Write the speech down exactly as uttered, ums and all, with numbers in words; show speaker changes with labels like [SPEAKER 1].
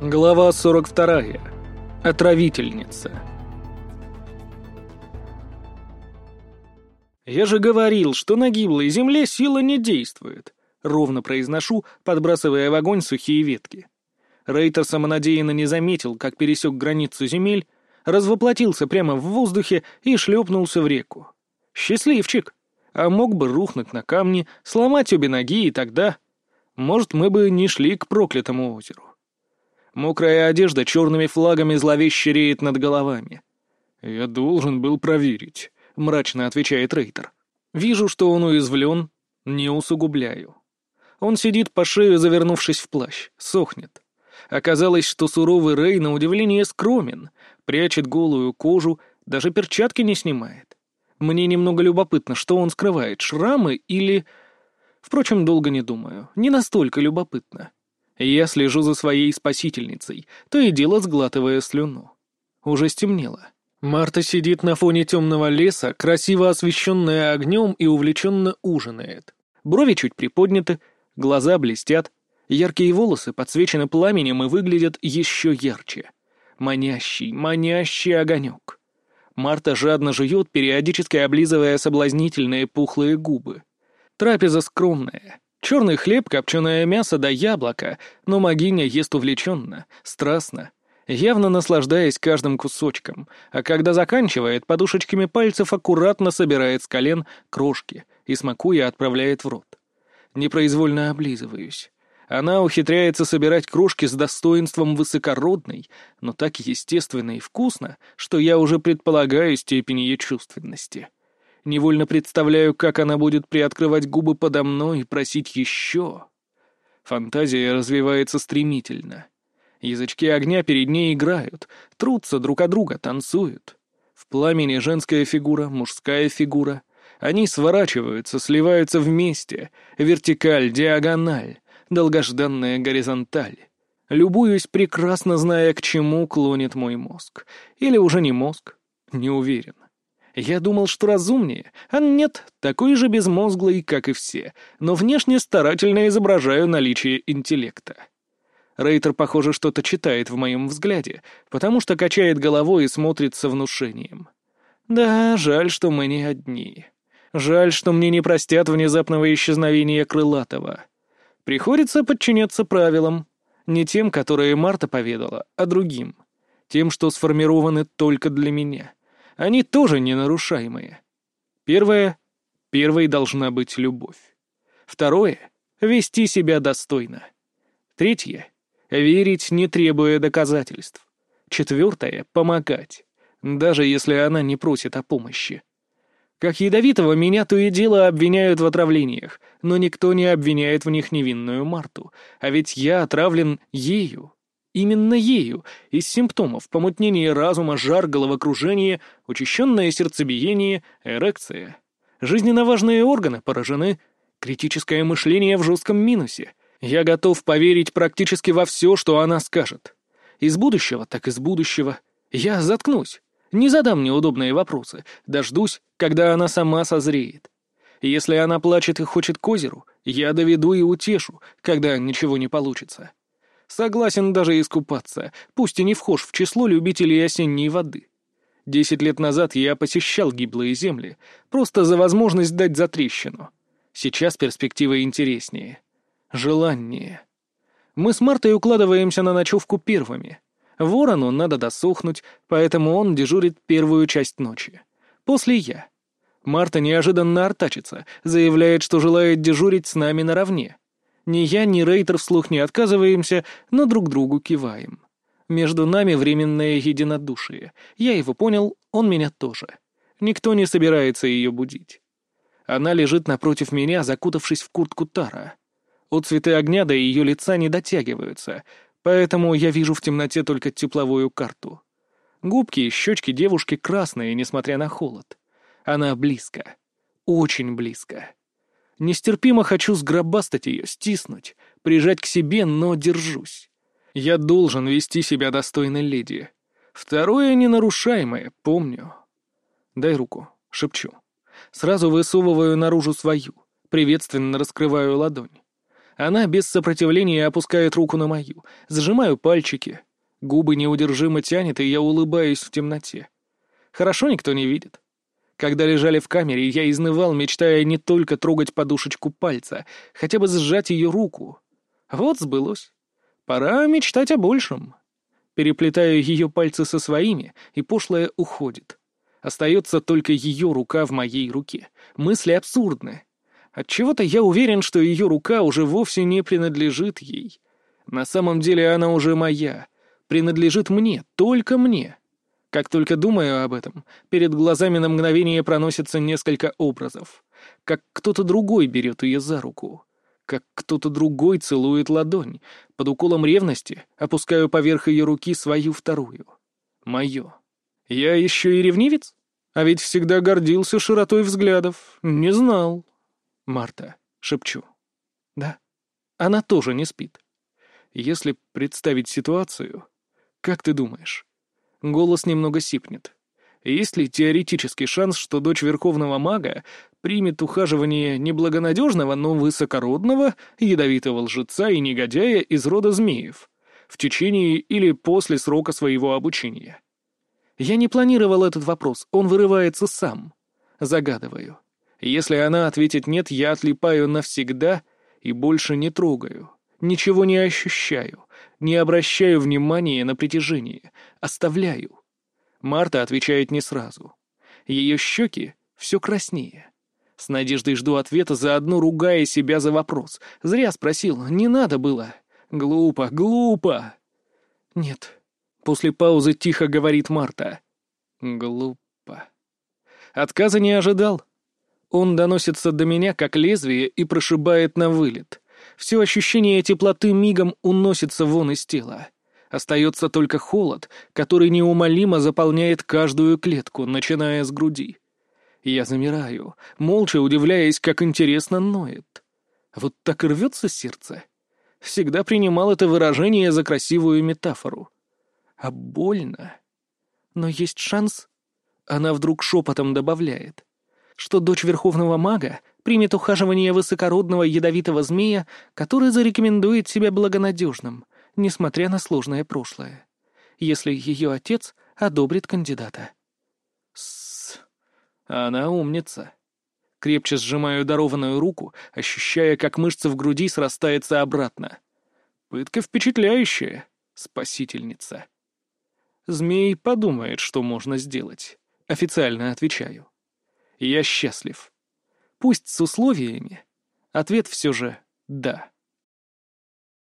[SPEAKER 1] Глава сорок вторая. Отравительница. «Я же говорил, что на гиблой земле сила не действует», — ровно произношу, подбрасывая в огонь сухие ветки. Рейтер самонадеянно не заметил, как пересек границу земель, развоплотился прямо в воздухе и шлепнулся в реку. Счастливчик! А мог бы рухнуть на камни, сломать обе ноги, и тогда... Может, мы бы не шли к проклятому озеру. Мокрая одежда черными флагами зловеще реет над головами. «Я должен был проверить», — мрачно отвечает Рейтер. Вижу, что он уязвлен, не усугубляю. Он сидит по шею, завернувшись в плащ, сохнет. Оказалось, что суровый Рей на удивление скромен, прячет голую кожу, даже перчатки не снимает. Мне немного любопытно, что он скрывает, шрамы или... Впрочем, долго не думаю, не настолько любопытно. Я слежу за своей спасительницей, то и дело сглатывая слюну. Уже стемнело. Марта сидит на фоне темного леса, красиво освещенная огнем, и увлеченно ужинает. Брови чуть приподняты, глаза блестят, яркие волосы подсвечены пламенем и выглядят еще ярче. Манящий, манящий огонек. Марта жадно жует, периодически облизывая соблазнительные пухлые губы. Трапеза скромная. Черный хлеб, копченое мясо да яблоко, но могиня ест увлеченно, страстно, явно наслаждаясь каждым кусочком, а когда заканчивает, подушечками пальцев аккуратно собирает с колен крошки и, смакуя, отправляет в рот. Непроизвольно облизываюсь. Она ухитряется собирать крошки с достоинством высокородной, но так естественно и вкусно, что я уже предполагаю степень ее чувственности. Невольно представляю, как она будет приоткрывать губы подо мной и просить еще. Фантазия развивается стремительно. Язычки огня перед ней играют, трутся друг о друга, танцуют. В пламени женская фигура, мужская фигура. Они сворачиваются, сливаются вместе. Вертикаль, диагональ, долгожданная горизонталь. Любуюсь, прекрасно зная, к чему клонит мой мозг. Или уже не мозг, не уверен. Я думал, что разумнее, а нет, такой же безмозглый, как и все, но внешне старательно изображаю наличие интеллекта. Рейтер, похоже, что-то читает в моем взгляде, потому что качает головой и смотрит со внушением. Да, жаль, что мы не одни. Жаль, что мне не простят внезапного исчезновения Крылатого. Приходится подчиняться правилам. Не тем, которые Марта поведала, а другим. Тем, что сформированы только для меня. Они тоже ненарушаемые. Первое — первой должна быть любовь. Второе — вести себя достойно. Третье — верить, не требуя доказательств. Четвертое — помогать, даже если она не просит о помощи. Как ядовитого меня то и дело обвиняют в отравлениях, но никто не обвиняет в них невинную Марту, а ведь я отравлен ею. Именно ею, из симптомов помутнение разума, жар, головокружение, учащенное сердцебиение, эрекция. Жизненно важные органы поражены, критическое мышление в жестком минусе. Я готов поверить практически во все, что она скажет. Из будущего, так из будущего. Я заткнусь, не задам неудобные вопросы, дождусь, когда она сама созреет. Если она плачет и хочет к озеру, я доведу и утешу, когда ничего не получится. Согласен даже искупаться, пусть и не вхож в число любителей осенней воды. Десять лет назад я посещал гиблые земли, просто за возможность дать затрещину. Сейчас перспектива интереснее. Желаннее. Мы с Мартой укладываемся на ночевку первыми. Ворону надо досохнуть, поэтому он дежурит первую часть ночи. После я. Марта неожиданно артачится, заявляет, что желает дежурить с нами наравне. Ни я, ни Рейтер вслух не отказываемся, но друг другу киваем. Между нами временное единодушие. Я его понял, он меня тоже. Никто не собирается ее будить. Она лежит напротив меня, закутавшись в куртку Тара. Отцветы огня до ее лица не дотягиваются, поэтому я вижу в темноте только тепловую карту. Губки и щечки девушки красные, несмотря на холод. Она близко. Очень близко. Нестерпимо хочу сгробастать ее, стиснуть, прижать к себе, но держусь. Я должен вести себя достойно леди. Второе ненарушаемое, помню. Дай руку, шепчу. Сразу высовываю наружу свою, приветственно раскрываю ладонь. Она без сопротивления опускает руку на мою. Сжимаю пальчики. Губы неудержимо тянет, и я улыбаюсь в темноте. Хорошо никто не видит. Когда лежали в камере, я изнывал, мечтая не только трогать подушечку пальца, хотя бы сжать ее руку. Вот сбылось. Пора мечтать о большем. Переплетаю ее пальцы со своими, и пошлое уходит. Остается только ее рука в моей руке. Мысли абсурдны. Отчего-то я уверен, что ее рука уже вовсе не принадлежит ей. На самом деле она уже моя. Принадлежит мне, только мне. Как только думаю об этом, перед глазами на мгновение проносится несколько образов. Как кто-то другой берет ее за руку. Как кто-то другой целует ладонь. Под уколом ревности опускаю поверх ее руки свою вторую. Мою. Я еще и ревнивец? А ведь всегда гордился широтой взглядов. Не знал. Марта, шепчу. Да. Она тоже не спит. Если представить ситуацию, как ты думаешь? Голос немного сипнет. Есть ли теоретический шанс, что дочь верховного мага примет ухаживание неблагонадежного, но высокородного, ядовитого лжеца и негодяя из рода змеев в течение или после срока своего обучения? Я не планировал этот вопрос, он вырывается сам. Загадываю. Если она ответит «нет», я отлипаю навсегда и больше не трогаю, ничего не ощущаю, не обращаю внимания на притяжение, оставляю. Марта отвечает не сразу. Ее щеки все краснее. С надеждой жду ответа, заодно ругая себя за вопрос. Зря спросил, не надо было. Глупо, глупо. Нет. После паузы тихо говорит Марта. Глупо. Отказа не ожидал. Он доносится до меня, как лезвие, и прошибает на вылет. Все ощущение теплоты мигом уносится вон из тела. Остается только холод, который неумолимо заполняет каждую клетку, начиная с груди. Я замираю, молча удивляясь, как интересно ноет. Вот так и рвется сердце. Всегда принимал это выражение за красивую метафору. А больно. Но есть шанс, она вдруг шепотом добавляет, что дочь верховного мага примет ухаживание высокородного ядовитого змея, который зарекомендует себя благонадежным, несмотря на сложное прошлое, если ее отец одобрит кандидата. С, она умница. Крепче сжимаю дарованную руку, ощущая, как мышца в груди срастается обратно. Пытка впечатляющая, спасительница. Змей подумает, что можно сделать. Официально отвечаю. Я счастлив. Пусть с условиями. Ответ все же «да».